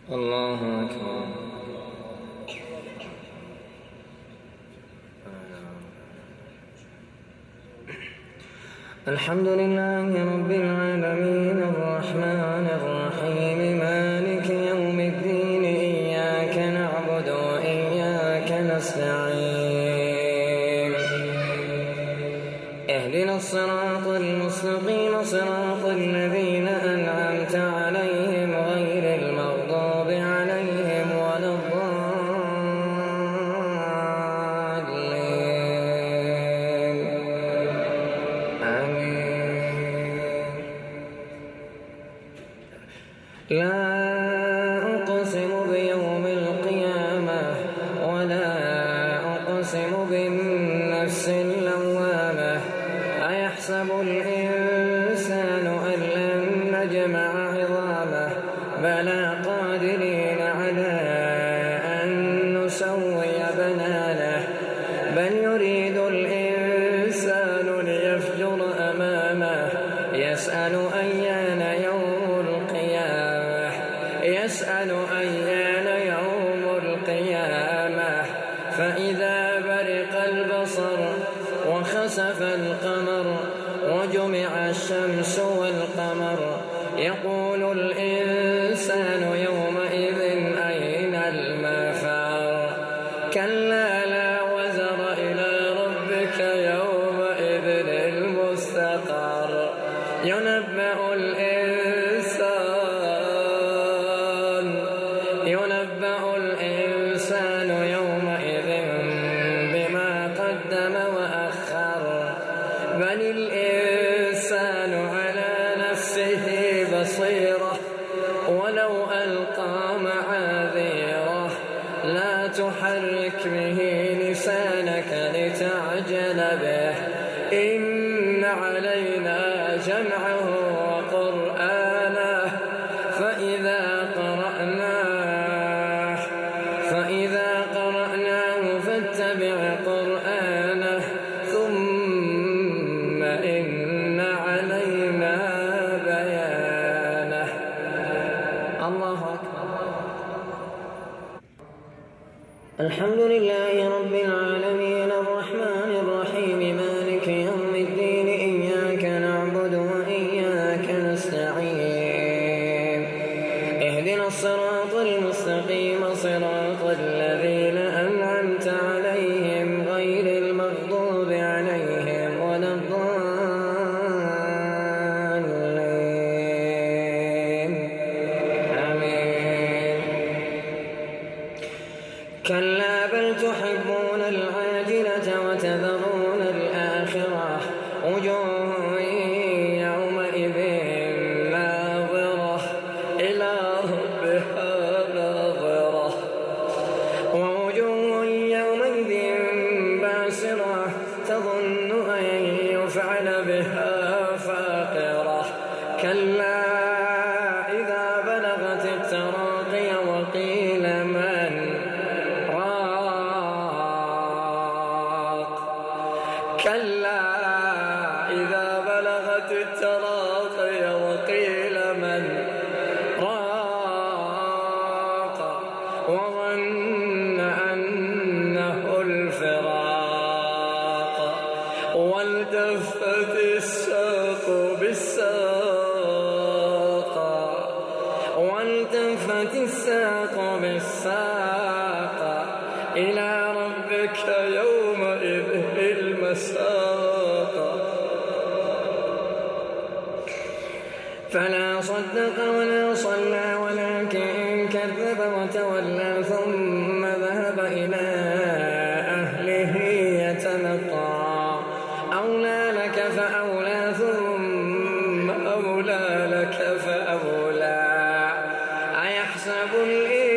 الله أكبر. الحمد لله رب العالمين الرحمن الرحيم مالك يوم الدين إياك نعبد وإياك نستعين اهدنا الصراط المستقيم صراط الذين أنعمت عليهم غير المغضوب عليهم ولا الضالين آمين. لا أقسم بيوم القيامة ولا أقسم بالنفس اللوامة أيحسب الإنسان أن لن نجمع عظامه بلى قادرين على أن نسوي بنانه بل يريد الإنسان ليفجر أمامه يسأل أيان يوم القيامة فإذا برق البصر وخسف القمر وجمع الشمس والقمر يقول الإنسان يومئذ أين المفر كلا لا وزر إلى ربك يومئذ المستقر ينبأ الإنسان يومئذ بما قدم وأخر بل الإنسان على نفسه بصيرة ولو ألقى معاذيره لا تحرك به لسانك لتعجل به إن علينا جمعه وقرآنه فإذا قرأناه فاتبع قرآنه ثم إن علينا بيانه. الله أكبر. الحمد لله رب العالمين الرحمن الرحيم مالك يوم الدين إياك نعبد وإياك نستعين اهدنا الصراط المستقيم صراط الذين أنعمت عليهم غير المغضوب عليهم ولا الضالين آمين. كلا بل تحبون العاجلة وتذرون الآخرة وجوه يومئذ ناظرة إلى ربها ناظرة ووجوه يومئذ باسرة تظن أن يفعل بها فاقرة كلا إذا بلغت التراقي وقيل من راق كلا إذا بلغت التراقي وقيل من راق وظن أنه الفراق والتفت الساق بالساق إلى ربك يومئذ المساق فلا صدق ولا صلى ولكن كذب وتولى ثم ذهب إلى أهله يتمطى أولى لك فأولى ثم أولى لك فأولى أيحسب الإنسان